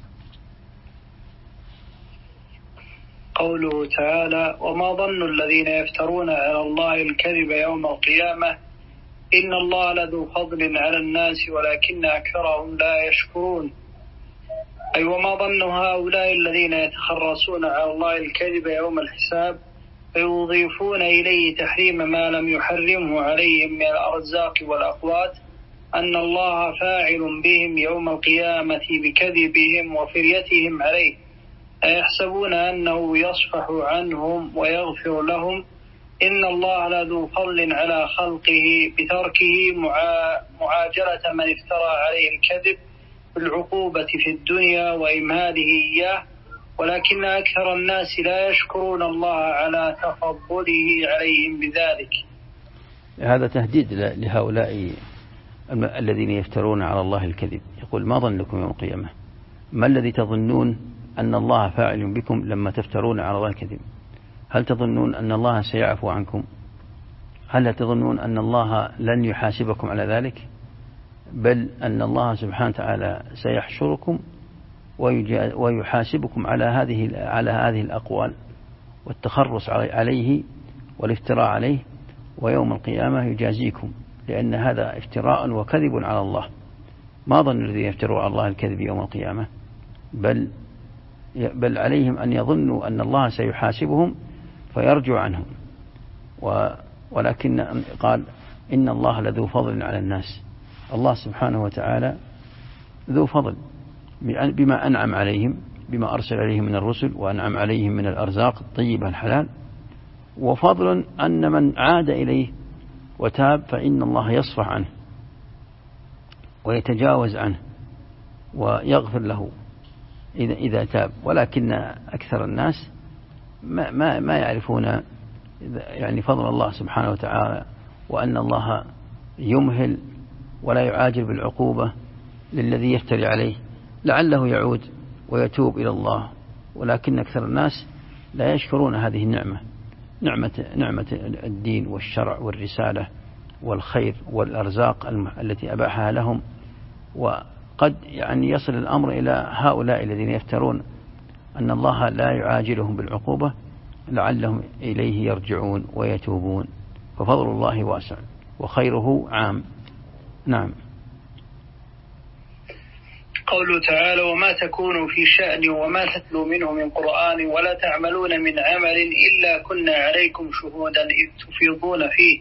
قوله تعالى وما ظن الذين يفترون على الله الكذب يوم القيامة إن الله لذو فضل على الناس ولكن أكثرهم لا يشكرون. أي وما ظن هؤلاء الذين يتخرصون على الله الكذب يوم الحساب فيضيفون إليه تحريم ما لم يحرمه عليهم من الأرزاق والأقوات أن الله فاعل بهم يوم القيامة بكذبهم وفريتهم عليه، أيحسبون أنه يصفح عنهم ويغفر لهم إن الله لذو فضل على خلقه بتركه معاجلة من افترى عليه الكذب بالعقوبة في الدنيا وإمهاله إياه، ولكن أكثر الناس لا يشكرون الله على تفضله عليهم بذلك. هذا تهديد لهؤلاء الذين يفترون على الله الكذب. يقول ما ظنكم يوم القيامة، ما الذي تظنون أن الله فاعل بكم لما تفترون على الله الكذب؟ هل تظنون أن الله سيعفو عنكم؟ هل تظنون أن الله لن يحاسبكم على ذلك؟ بل أن الله سبحانه وتعالى سيحشركم ويحاسبكم على هذه الأقوال والتخرص عليه والافتراء عليه، ويوم القيامة يجازيكم، لأن هذا افتراء وكذب على الله. ما ظن الذين يفتروا على الله الكذب يوم القيامة، بل عليهم أن يظنوا أن الله سيحاسبهم فيرجع عنهم. ولكن قال إن الله لذو فضل على الناس. الله سبحانه وتعالى ذو فضل بما أنعم عليهم، بما أرسل عليهم من الرسل، وأنعم عليهم من الأرزاق الطيبة الحلال. وفضل أن من عاد إليه وتاب فإن الله يصفح عنه ويتجاوز عنه ويغفر له إذا تاب. ولكن أكثر الناس ما يعرفون يعني فضل الله سبحانه وتعالى، وأن الله يمهل ولا يعاجل بالعقوبة للذي يفتري عليه لعله يعود ويتوب إلى الله. ولكن أكثر الناس لا يشكرون هذه النعمة، نعمة الدين والشرع والرسالة والخير والأرزاق التي أباحها لهم. وقد يعني يصل الأمر إلى هؤلاء الذين يفترون أن الله لا يعاجلهم بالعقوبة لعلهم إليه يرجعون ويتوبون. ففضل الله واسع وخيره عام. نعم. قوله تعالى وما تكونوا في شأن وما تتلو منه من قرآن ولا تعملون من عمل إلا كنا عليكم شهودا إذ تفيضون فيه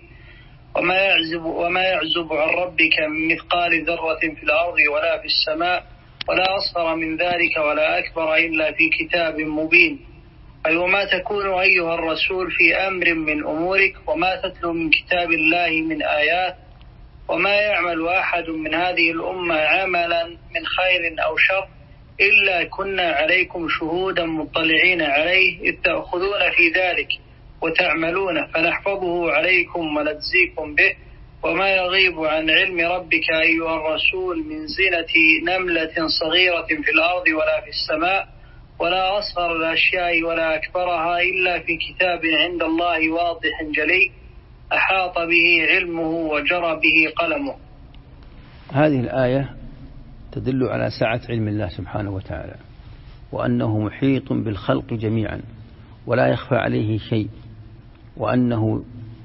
وما يعزب عن ربك من مثقال ذرة في الأرض ولا في السماء ولا أصغر من ذلك ولا أكبر إلا في كتاب مبين. أي وما تكون أيها الرسول في أمر من أمورك وما تتلو من كتاب الله من آيات وما يعمل أحد من هذه الأمة عملا من خير أو شر إلا كنا عليكم شهودا مطلعين عليه إذ تأخذون في ذلك وتعملون فنحفظه عليكم ونجزيكم به وما يغيب عن علم ربك أيها الرسول من زينة نملة صغيرة في الأرض ولا في السماء ولا أصغر الأشياء ولا أكبرها إلا في كتاب عند الله واضح جلي أحاط به علمه وجرى به قلمه. هذه الآية تدل على سعة علم الله سبحانه وتعالى، وأنه محيط بالخلق جميعا ولا يخفى عليه شيء، وأنه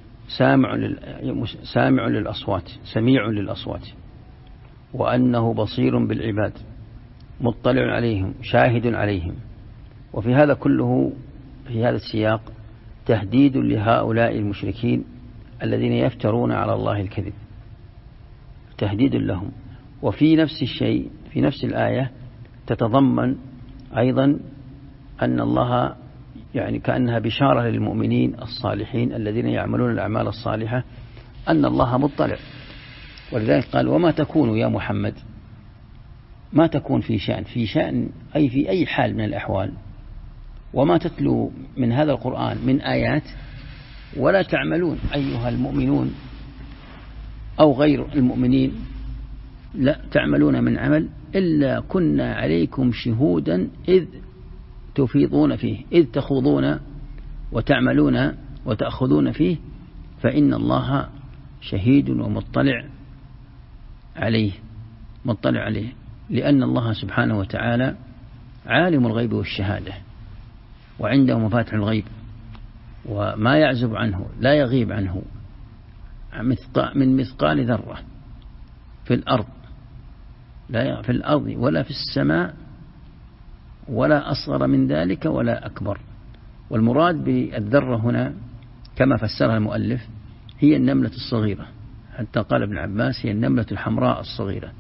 سامع للأصوات، سميع للأصوات، وأنه بصير بالعباد، مطلع عليهم، شاهد عليهم. وفي هذا كله، في هذا السياق، تهديد لهؤلاء المشركين الذين يفترون على الله الكذب، تهديد لهم. وفي نفس الشيء، في نفس الآية تتضمن أيضا أن الله يعني كأنها بشارة للمؤمنين الصالحين الذين يعملون الأعمال الصالحة أن الله مطلع. ولذلك قال وما تكون يا محمد، ما تكون في شأن أي في أي حال من الأحوال، وما تتلو من هذا القرآن من آيات ولا تعملون أيها المؤمنون أو غير المؤمنين، لا تعملون من عمل إلا كنا عليكم شهودا إذ تفيضون فيه، إذ تخوضون وتعملون وتأخذون فيه، فإن الله شهيد ومطلع عليه، مطلع عليه، لأن الله سبحانه وتعالى عالم الغيب والشهادة، وعنده مفاتح الغيب، وما يعزب عنه لا يغيب عنه من مثقال ذرة في الأرض، لا في الأرض ولا في السماء ولا أصغر من ذلك ولا أكبر. والمراد بالذرة هنا كما فسرها المؤلف هي النملة الصغيرة، حتى قال ابن عباس هي النملة الحمراء الصغيرة.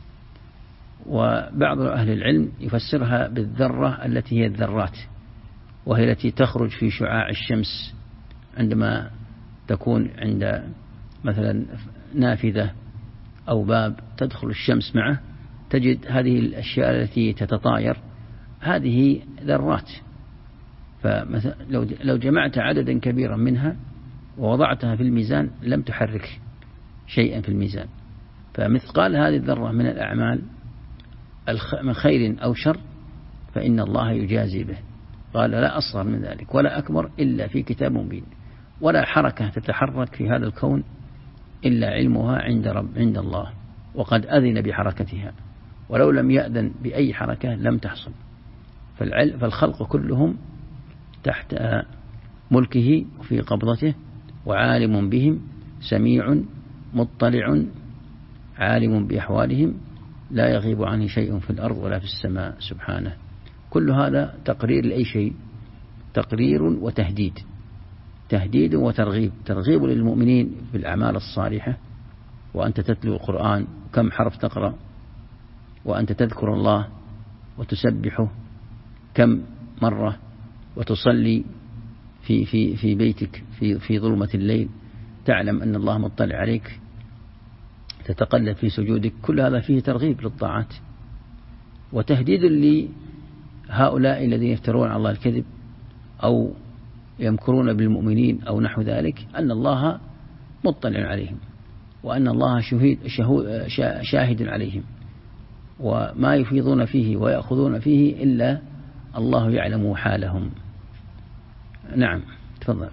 وبعض أهل العلم يفسرها بالذرة التي هي الذرات، وهي التي تخرج في شعاع الشمس عندما تكون عند مثلا نافذة أو باب تدخل الشمس معه، تجد هذه الأشياء التي تتطاير هذه ذرات. فلو جمعت عددا كبيرا منها ووضعتها في الميزان لم تحرك شيئا في الميزان. فمثقال هذه الذرة من الأعمال من خير أو شر فإن الله يجازي به. قال لا أصغر من ذلك ولا أكبر إلا في كتاب مبين. ولا حركة تتحرك في هذا الكون إلا علمها عند الله، وقد أذن بحركتها، ولو لم يأذن بأي حركة لم تحصل. فالخلق كلهم تحت ملكه وفي قبضته، وعالم بهم، سميع مطلع عالم بأحوالهم، لا يغيب عنه شيء في الأرض ولا في السماء سبحانه. كل هذا تقرير لأي شيء، تقرير وتهديد، تهديد وترغيب. ترغيب للمؤمنين في الأعمال الصالحة، وأنت تتلو القرآن كم حرف تقرأ، وأنت تذكر الله وتسبحه كم مرة، وتصلي في بيتك في ظلمة الليل تعلم أن الله مطلع عليك، تتقلب في سجودك. كل هذا فيه ترغيب للطاعات، وتهديد لهؤلاء الذين يفترون على الله الكذب أو يمكرون بالمؤمنين أو نحو ذلك، أن الله مطلع عليهم، وأن الله شاهد عليهم، وما يفيضون فيه ويأخذون فيه إلا الله يعلم حالهم. نعم تفضل.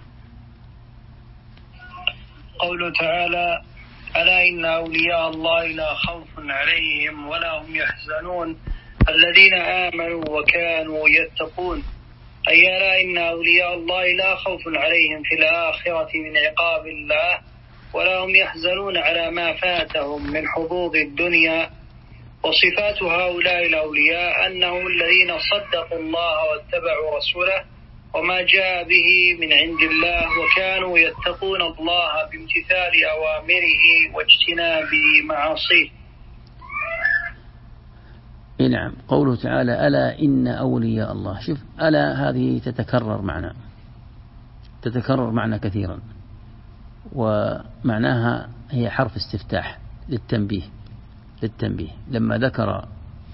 قوله تعالى ألا إن أولياء الله لا خوف عليهم ولا هم يحزنون الذين آمنوا وكانوا يتقون. أي ألا إن أولياء الله لا خوف عليهم في الآخرة من عقاب الله ولا هم يحزنون على ما فاتهم من حظوظ الدنيا. وصفات هؤلاء الأولياء أنهم الذين صدقوا الله واتبعوا رسوله وما جاء به من عند الله وكانوا يتقون الله بامتثال أوامره واجتناب معاصيه. نعم. قوله تعالى ألا إن أولياء الله. شوف ألا هذه تتكرر معنا كثيرا، ومعناها هي حرف استفتاح للتنبيه لما ذكر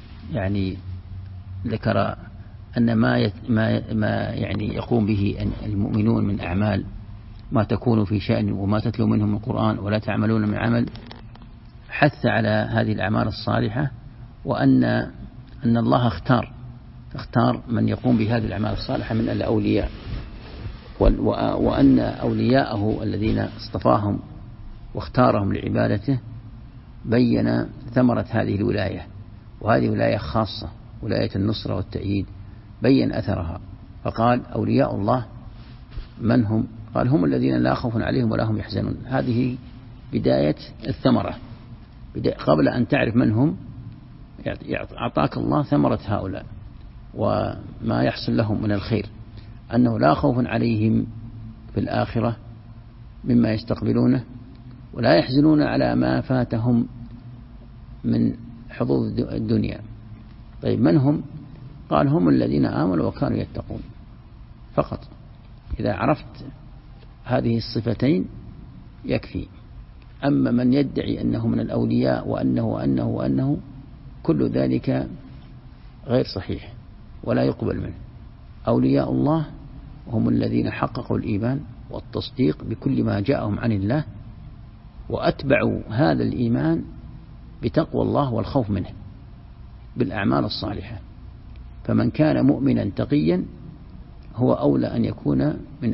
أن ما يقوم به المؤمنون من أعمال ما تكون في شأن وما تتلو منه من القرآن ولا تعملون من عمل، حث على هذه الأعمال الصالحة، وأن الله اختار من يقوم بهذه الأعمال الصالحة من الأولياء، وأن أولياءه الذين اصطفاهم واختارهم لعبادته بين ثمرة هذه الولاية، وهذه ولاية خاصة، ولاية النصرة والتأييد، بين أثرها فقال أولياء الله من هم؟ قال هم الذين لا خوف عليهم ولا هم يحزنون. هذه بداية الثمرة. قبل أن تعرف من هم أعطاك الله ثمرة هؤلاء وما يحصل لهم من الخير، أنه لا خوف عليهم في الآخرة مما يستقبلونه، ولا يحزنون على ما فاتهم من حظوظ الدنيا. طيب من هم؟ قال هم الذين آمنوا وكانوا يتقون فقط. إذا عرفت هذه الصفتين يكفي. أما من يدعي أنه من الأولياء وأنه كل ذلك غير صحيح ولا يقبل منه. أولياء الله هم الذين حققوا الإيمان والتصديق بكل ما جاءهم عن الله، وأتبعوا هذا الإيمان بتقوى الله والخوف منه بالأعمال الصالحة. فمن كان مؤمنا تقيا هو أولى أن يكون من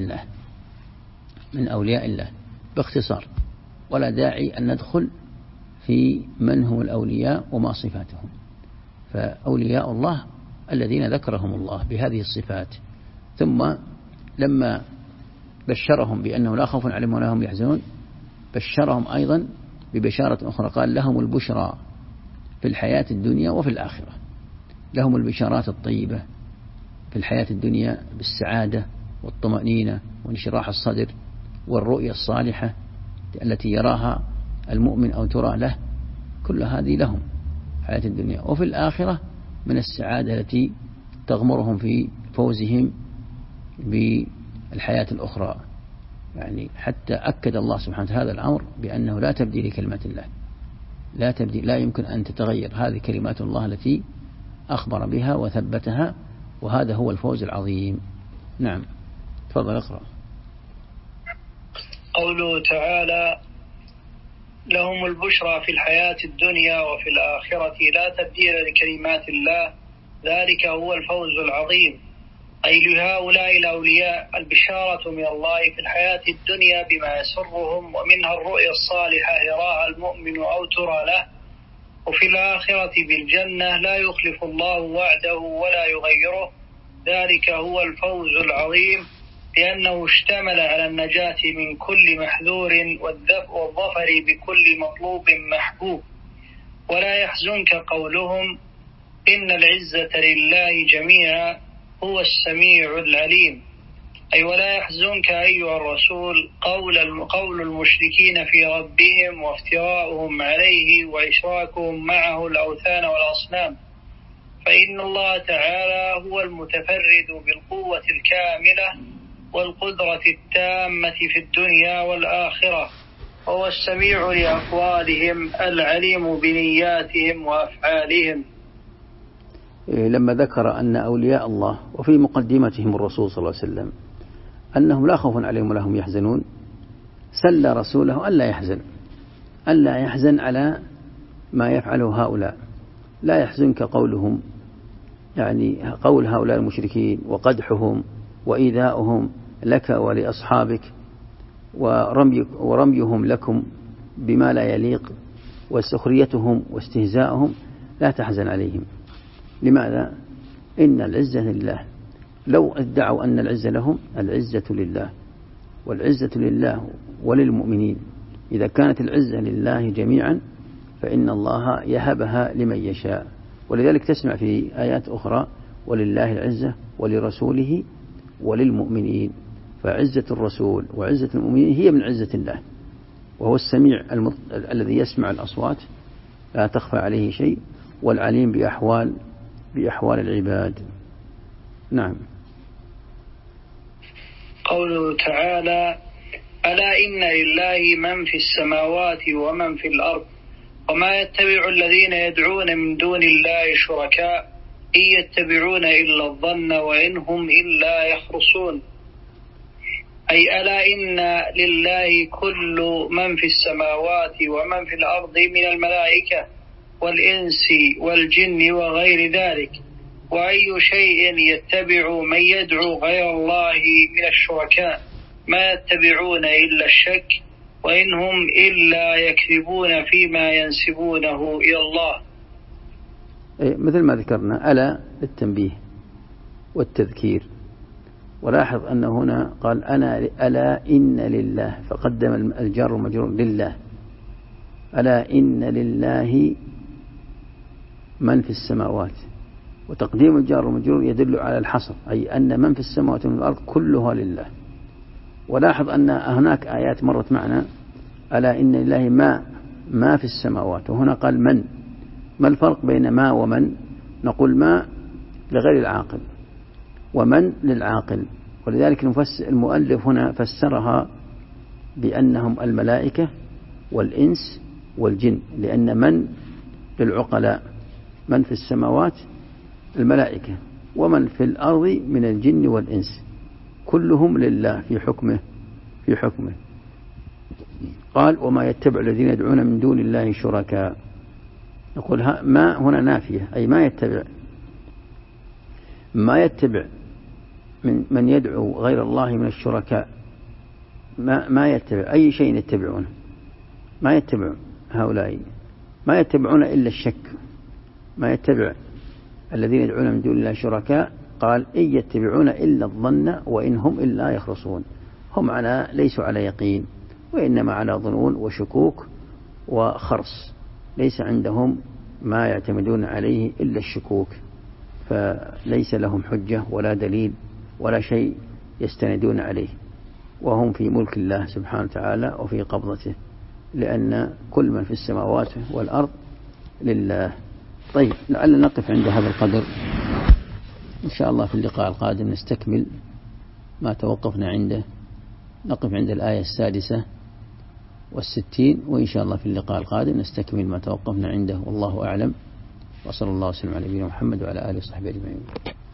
أولياء الله باختصار، ولا داعي أن ندخل في من هم الأولياء وما صفاتهم. فأولياء الله الذين ذكرهم الله بهذه الصفات، ثم لما بشرهم بأنه لا خوف عليهم ولا هم يحزنون بشرهم أيضا ببشارة أخرى، قال لهم البشرى في الحياة الدنيا وفي الآخرة. لهم البشارات الطيبة في الحياة الدنيا بالسعادة والطمأنينة وانشراح الصدر والرؤية الصالحة التي يراها المؤمن أو ترى له، كل هذه لهم حياة الدنيا. وفي الآخرة من السعادة التي تغمرهم في فوزهم بالحياة الأخرى. حتى أكد الله سبحانه وتعالى هذا الأمر بأنه لا تبديل لكلمات الله، لا يمكن أن تتغير. هذه كلمات الله التي أخبر بها وثبتها، وهذا هو الفوز العظيم. نعم تفضل اقرأ. قوله تعالى لهم البشرى في الحياة الدنيا وفي الآخرة لا تبديل لكلمات الله ذلك هو الفوز العظيم. أي لهؤلاء الأولياء البشارة من الله في الحياة الدنيا بما يسرهم، ومنها الرؤيا الصالحة يراها المؤمن أو ترى له، وفي الآخرة بالجنة لا يخلف الله وعده ولا يغيره. ذلك هو الفوز العظيم، لأنه اشتمل على النجاة من كل محذور والظفر بكل مطلوب محبوب. ولا يحزنك قولهم إن العزة لله جميعا هو السميع العليم. أي ولا يحزنك أيها الرسول قول المشركين في ربهم وافتراؤهم عليه وإشراكهم معه الأوثان والأصنام، فإن الله تعالى هو المتفرد بالقوة الكاملة والقدرة التامة في الدنيا والآخرة، وهو السميع لأقوالهم العليم بنياتهم وأفعالهم. لما ذكر أن أولياء الله وفي مقدمتهم الرسول صلى الله عليه وسلم أنهم لا خوف عليهم ولا هم يحزنون، سلى رسوله ألا يحزن على ما يفعله هؤلاء. لا يحزنك قولهم، قول هؤلاء المشركين وقدحهم وإيذاؤهم لك ولأصحابك ورميهم لكم بما لا يليق وسخريتهم واستهزاؤهم، لا تحزن عليهم. لماذا؟ إن العزة لله. لو ادعوا أن العزة لهم، العزة لله، والعزة لله وللمؤمنين. إذا كانت العزة لله جميعا فإن الله يهبها لمن يشاء. ولذلك تسمع في آيات أخرى ولله العزة ولرسوله وللمؤمنين. فعزة الرسول وعزة المؤمنين هي من عزة الله، وهو السميع الذي يسمع الأصوات لا تخفى عليه شيء، والعليم بأحوال العباد. نعم. قوله تعالى: ألا إن لله من في السماوات ومن في الأرض وما يتبع الذين يدعون من دون الله شركاء إن يتبعون إلا الظن وإن هم إلا يخرصون. أي ألا إن لله كل من في السماوات ومن في الأرض من الملائكة والإنس والجن وغير ذلك، وأي شيء يتبع من يدعو غير الله من الشركاء ما يتبعون إلا الشك وإن هم إلا يكذبون فيما ينسبونه إلى الله. مثل ما ذكرنا ألا للتنبيه والتذكير. ولاحظ أن هنا قال ألا إن لله، فقدم الجار والمجرور لله. ألا إن لله من في السماوات، وتقديم الجار والمجرور يدل على الحصر، أي أن من في السماوات ومن الأرض كلها لله. ولاحظ أن هناك آيات مرت معنا ألا إن لله ما في السماوات، وهنا قال من. ما الفرق بين ما ومن؟ نقول ما لغير العاقل ومن للعاقل، ولذلك المؤلف هنا فسرها بأنهم الملائكة والإنس والجن، لأن من للعقلاء، من في السماوات الملائكة، ومن في الأرض من الجن والإنس كلهم لله في حكمه. قال وما يتبع الذين يدعون من دون الله شركاء. نقول ما هنا نافية، أي ما يتبع من يدعو غير الله من الشركاء، ما يتبع أي شيء يتبعونه، ما يتبع هؤلاء، ما يتبعون إلا الشك. ما يتبع الذين يدعون من دون الله شركاء، قال إن يتبعون إلا الظن وإن هم إلا يخرصون. هم ليسوا على يقين، وإنما على ظنون وشكوك وخرص، ليس عندهم ما يعتمدون عليه إلا الشكوك، فليس لهم حجة ولا دليل ولا شيء يستندون عليه، وهم في ملك الله سبحانه وتعالى وفي قبضته، لأن كل من في السماوات والأرض لله. طيب، لعل نقف عند هذا القدر، إن شاء الله في اللقاء القادم نستكمل ما توقفنا عنده، نقف عند الآية 66، وإن شاء الله في اللقاء القادم نستكمل ما توقفنا عنده، والله أعلم، وصلى الله وسلم على نبينا محمد وعلى آله وصحبه أجمعين.